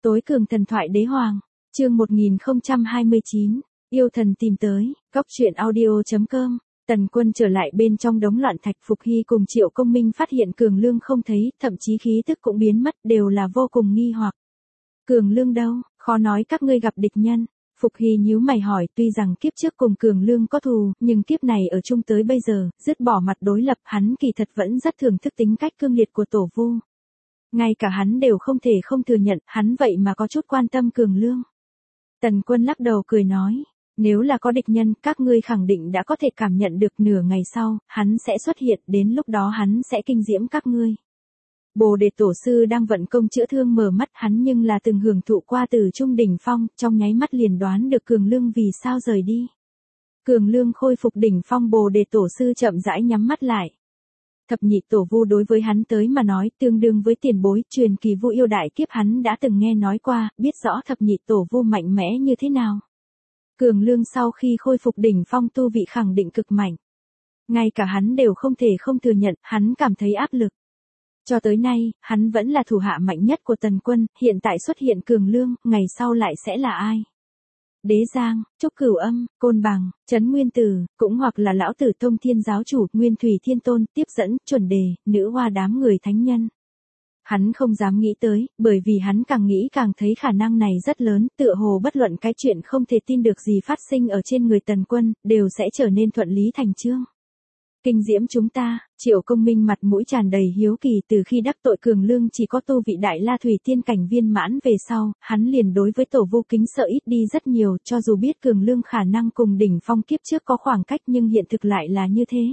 Tối cường thần thoại đế hoàng, chương 1029, yêu thần tìm tới, góc truyện audio.com. Tần Quân trở lại bên trong đống loạn thạch. Phục Hy cùng Triệu Công Minh phát hiện Cường Lương không thấy, thậm chí khí tức cũng biến mất, đều là vô cùng nghi hoặc. Cường Lương đâu, khó nói các ngươi gặp địch nhân. Phục Hy nhíu mày hỏi, tuy rằng kiếp trước cùng Cường Lương có thù, nhưng kiếp này ở chung tới bây giờ, dứt bỏ mặt đối lập, hắn kỳ thật vẫn rất thưởng thức tính cách cương liệt của Tổ Vu. Ngay cả hắn đều không thể không thừa nhận, hắn vậy mà có chút quan tâm Cường Lương. Tần Quân lắc đầu cười nói, nếu là có địch nhân, các ngươi khẳng định đã có thể cảm nhận được nửa ngày sau, hắn sẽ xuất hiện, đến lúc đó hắn sẽ kinh diễm các ngươi. Bồ Đề Tổ sư đang vận công chữa thương mở mắt, hắn nhưng là từng hưởng thụ qua từ trung đỉnh phong, trong nháy mắt liền đoán được Cường Lương vì sao rời đi. Cường Lương khôi phục đỉnh phong. Bồ Đề Tổ sư chậm rãi nhắm mắt lại. Thập nhị tổ vu đối với hắn tới mà nói tương đương với tiền bối, truyền kỳ vu yêu đại kiếp hắn đã từng nghe nói qua, biết rõ thập nhị tổ vu mạnh mẽ như thế nào. Cường Lương sau khi khôi phục đỉnh phong tu vị khẳng định cực mạnh. Ngay cả hắn đều không thể không thừa nhận, hắn cảm thấy áp lực. Cho tới nay, hắn vẫn là thủ hạ mạnh nhất của Tần Quân, hiện tại xuất hiện Cường Lương, ngày sau lại sẽ là ai? Đế Giang, Trúc Cửu Âm, Côn Bằng, Trấn Nguyên Tử, cũng hoặc là Lão Tử Thông Thiên Giáo Chủ, Nguyên Thủy Thiên Tôn, Tiếp Dẫn, Chuẩn Đề, Nữ Hoa đám người thánh nhân. Hắn không dám nghĩ tới, bởi vì hắn càng nghĩ càng thấy khả năng này rất lớn, tựa hồ bất luận cái chuyện không thể tin được gì phát sinh ở trên người Tần Quân, đều sẽ trở nên thuận lý thành chương. Kinh diễm chúng ta. Triệu Công Minh mặt mũi tràn đầy hiếu kỳ. Từ khi đắc tội Cường Lương chỉ có tu vị đại la thủy tiên cảnh viên mãn về sau, hắn liền đối với tổ vu kính sợ ít đi rất nhiều, cho dù biết Cường Lương khả năng cùng đỉnh phong kiếp trước có khoảng cách nhưng hiện thực lại là như thế.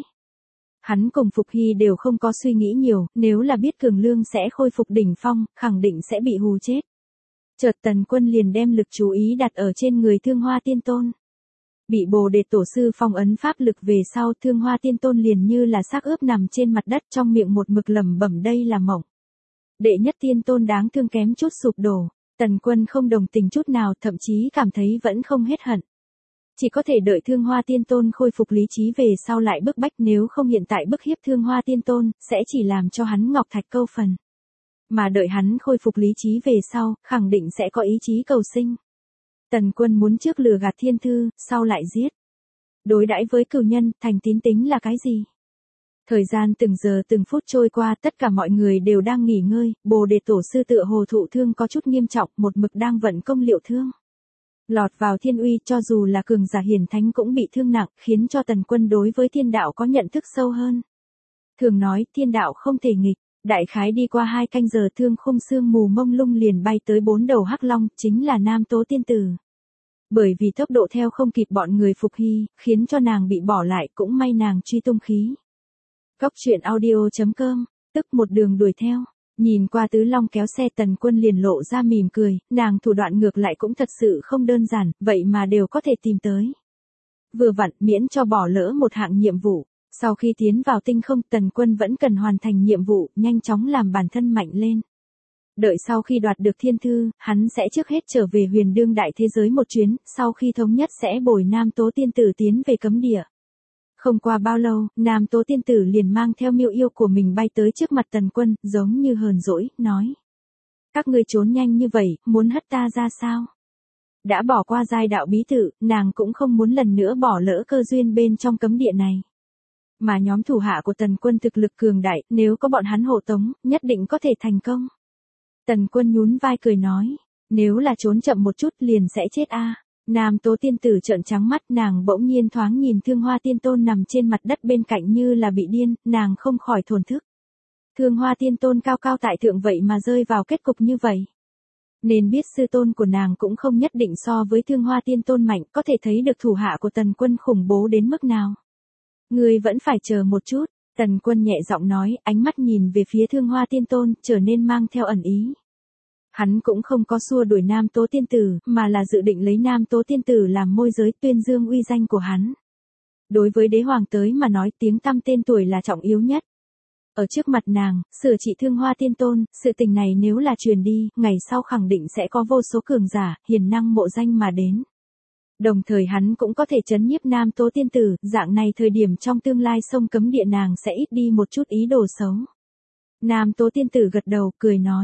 Hắn cùng Phục Hy đều không có suy nghĩ nhiều, nếu là biết Cường Lương sẽ khôi phục đỉnh phong, khẳng định sẽ bị hù chết. Chợt Tần Quân liền đem lực chú ý đặt ở trên người Thương Hoa Tiên Tôn. Bị Bồ Đề Tổ sư phong ấn pháp lực về sau, Thương Hoa Tiên Tôn liền như là xác ướp nằm trên mặt đất, trong miệng một mực lẩm bẩm đây là mộng. Đệ nhất Tiên Tôn đáng thương kém chút sụp đổ. Tần Quân không đồng tình chút nào, thậm chí cảm thấy vẫn không hết hận. Chỉ có thể đợi Thương Hoa Tiên Tôn khôi phục lý trí về sau lại bức bách, nếu không hiện tại bức hiếp Thương Hoa Tiên Tôn, sẽ chỉ làm cho hắn ngọc thạch câu phần. Mà đợi hắn khôi phục lý trí về sau, khẳng định sẽ có ý chí cầu sinh. Tần Quân muốn trước lừa gạt thiên thư, sau lại giết. Đối đãi với cửu nhân, thành tín tính là cái gì? Thời gian từng giờ từng phút trôi qua, tất cả mọi người đều đang nghỉ ngơi, Bồ Đề Tổ sư tựa hồ thụ thương có chút nghiêm trọng, một mực đang vận công liệu thương. Lọt vào thiên uy, cho dù là cường giả hiển thánh cũng bị thương nặng, khiến cho Tần Quân đối với thiên đạo có nhận thức sâu hơn. Thường nói, thiên đạo không thể nghịch. Đại khái đi qua 2 canh giờ, thương khung sương mù mông lung liền bay tới 4 đầu hắc long, chính là Nam Tố Tiên Tử. Bởi vì tốc độ theo không kịp bọn người Phục Hy, khiến cho nàng bị bỏ lại, cũng may nàng truy tung khí. Góc truyện audio.com, tức một đường đuổi theo. Nhìn qua tứ long kéo xe, Tần Quân liền lộ ra mỉm cười, nàng thủ đoạn ngược lại cũng thật sự không đơn giản, vậy mà đều có thể tìm tới. Vừa vặn, miễn cho bỏ lỡ một hạng nhiệm vụ. Sau khi tiến vào tinh không, Tần Quân vẫn cần hoàn thành nhiệm vụ, nhanh chóng làm bản thân mạnh lên. Đợi sau khi đoạt được thiên thư, hắn sẽ trước hết trở về huyền đương đại thế giới một chuyến, sau khi thống nhất sẽ bồi Nam Tố Tiên Tử tiến về cấm địa. Không qua bao lâu, Nam Tố Tiên Tử liền mang theo miêu yêu của mình bay tới trước mặt Tần Quân, giống như hờn dỗi, nói. Các ngươi trốn nhanh như vậy, muốn hất ta ra sao? Đã bỏ qua giai đạo bí tự, nàng cũng không muốn lần nữa bỏ lỡ cơ duyên bên trong cấm địa này. Mà nhóm thủ hạ của Tần Quân thực lực cường đại, nếu có bọn hắn hộ tống, nhất định có thể thành công. Tần Quân nhún vai cười nói, nếu là trốn chậm một chút liền sẽ chết a. Nam Tố Tiên Tử trợn trắng mắt, nàng bỗng nhiên thoáng nhìn Thương Hoa Tiên Tôn nằm trên mặt đất bên cạnh như là bị điên, nàng không khỏi thổn thức. Thương Hoa Tiên Tôn cao cao tại thượng vậy mà rơi vào kết cục như vậy. Nên biết sư tôn của nàng cũng không nhất định so với Thương Hoa Tiên Tôn mạnh, có thể thấy được thủ hạ của Tần Quân khủng bố đến mức nào. Ngươi vẫn phải chờ một chút, Tần Quân nhẹ giọng nói, ánh mắt nhìn về phía Thương Hoa Tiên Tôn, trở nên mang theo ẩn ý. Hắn cũng không có xua đuổi Nam Tố Tiên Tử, mà là dự định lấy Nam Tố Tiên Tử làm môi giới, tuyên dương uy danh của hắn. Đối với đế hoàng tới mà nói, tiếng tăm tên tuổi là trọng yếu nhất. Ở trước mặt nàng, sửa trị Thương Hoa Tiên Tôn, sự tình này nếu là truyền đi, ngày sau khẳng định sẽ có vô số cường giả, hiền năng mộ danh mà đến. Đồng thời hắn cũng có thể trấn nhiếp Nam Tố Tiên Tử, dạng này thời điểm trong tương lai sông cấm địa nàng sẽ ít đi một chút ý đồ xấu. Nam Tố Tiên Tử gật đầu, cười nói.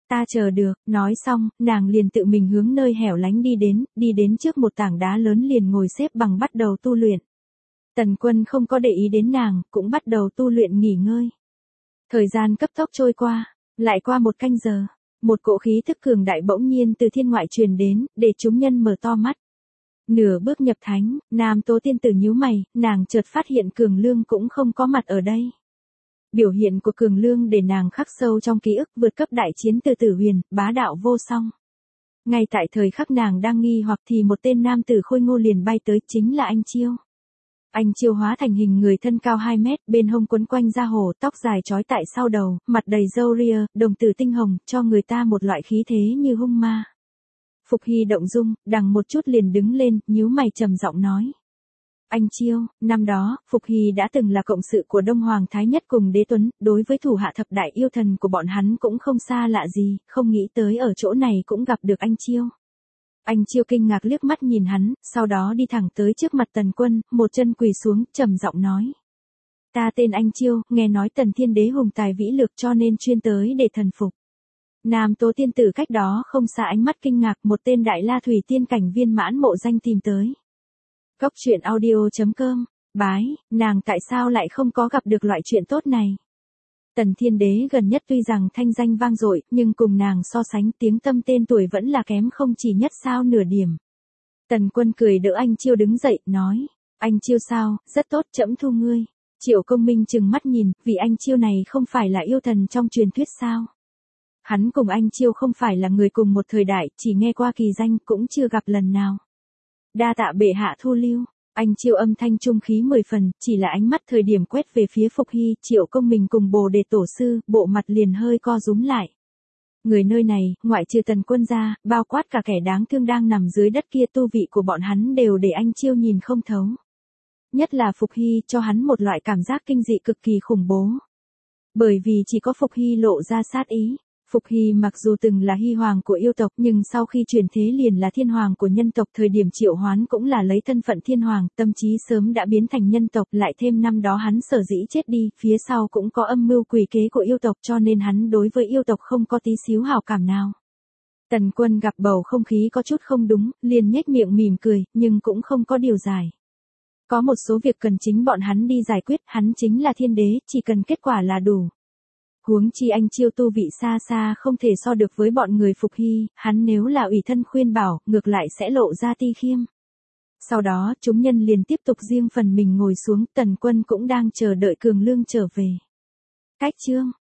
Ta chờ được, nói xong, nàng liền tự mình hướng nơi hẻo lánh đi đến trước một tảng đá lớn liền ngồi xếp bằng bắt đầu tu luyện. Tần Quân không có để ý đến nàng, cũng bắt đầu tu luyện nghỉ ngơi. Thời gian cấp tốc trôi qua, lại qua 1 canh giờ, một cỗ khí thức cường đại bỗng nhiên từ thiên ngoại truyền đến, để chúng nhân mở to mắt. Nửa bước nhập thánh, Nam Tố Tiên tử nhíu mày, nàng chợt phát hiện Cường Lương cũng không có mặt ở đây. Biểu hiện của Cường Lương để nàng khắc sâu trong ký ức vượt cấp đại chiến từ Tử Huyền, bá đạo vô song. Ngay tại thời khắc nàng đang nghi hoặc thì một tên nam tử khôi ngô liền bay tới, chính là Anh Chiêu. Anh Chiêu hóa thành hình người thân cao 2 mét, bên hông quấn quanh da hổ, tóc dài trói tại sau đầu, mặt đầy râu ria, đồng tử tinh hồng, cho người ta một loại khí thế như hung ma. Phục Hy động dung, đằng một chút liền đứng lên, nhíu mày trầm giọng nói. Anh Chiêu, năm đó, Phục Hy đã từng là cộng sự của Đông Hoàng Thái Nhất cùng Đế Tuấn, đối với thủ hạ thập đại yêu thần của bọn hắn cũng không xa lạ gì, không nghĩ tới ở chỗ này cũng gặp được anh Chiêu. Anh Chiêu kinh ngạc liếc mắt nhìn hắn, sau đó đi thẳng tới trước mặt Tần Quân, một chân quỳ xuống, trầm giọng nói. Ta tên anh Chiêu, nghe nói Tần Thiên Đế hùng tài vĩ lược cho nên chuyên tới để thần phục. Nam Tố Tiên tử cách đó không xa ánh mắt kinh ngạc, một tên đại la thủy tiên cảnh viên mãn mộ danh tìm tới. Cốc truyện audio.com, bái, nàng tại sao lại không có gặp được loại chuyện tốt này? Tần Thiên Đế gần nhất tuy rằng thanh danh vang dội, nhưng cùng nàng so sánh tiếng tâm tên tuổi vẫn là kém không chỉ nhất sao nửa điểm. Tần Quân cười đỡ anh Chiêu đứng dậy, nói, anh Chiêu sao, rất tốt, trẫm thu ngươi. Triệu Công Minh trừng mắt nhìn, vì anh Chiêu này không phải là yêu thần trong truyền thuyết sao? Hắn cùng anh Chiêu không phải là người cùng một thời đại, chỉ nghe qua kỳ danh cũng chưa gặp lần nào. Đa tạ bệ hạ thu lưu. Anh Chiêu âm thanh trung khí 10 phần, chỉ là ánh mắt thời điểm quét về phía Phục Hy, Triệu Công Minh cùng Bồ Đề Tổ sư, bộ mặt liền hơi co rúm lại. Người nơi này, ngoại trừ Tần Quân ra, bao quát cả kẻ đáng thương đang nằm dưới đất kia, tu vị của bọn hắn đều để anh Chiêu nhìn không thấu. Nhất là Phục Hy cho hắn một loại cảm giác kinh dị cực kỳ khủng bố. Bởi vì chỉ có Phục Hy lộ ra sát ý. Phục Hy mặc dù từng là Hy Hoàng của yêu tộc nhưng sau khi chuyển thế liền là Thiên Hoàng của nhân tộc, thời điểm triệu hoán cũng là lấy thân phận Thiên Hoàng, tâm trí sớm đã biến thành nhân tộc, lại thêm năm đó hắn sở dĩ chết đi, phía sau cũng có âm mưu quỷ kế của yêu tộc cho nên hắn đối với yêu tộc không có tí xíu hảo cảm nào. Tần Quân gặp bầu không khí có chút không đúng, liền nhếch miệng mỉm cười, nhưng cũng không có điều giải. Có một số việc cần chính bọn hắn đi giải quyết, hắn chính là Thiên Đế, chỉ cần kết quả là đủ. Huống chi anh Chiêu tu vị xa xa không thể so được với bọn người Phục Hy, hắn nếu là ủy thân khuyên bảo, ngược lại sẽ lộ ra ti khiêm. Sau đó, chúng nhân liền tiếp tục riêng phần mình ngồi xuống, Tần Quân cũng đang chờ đợi Cường Lương trở về. Cách chương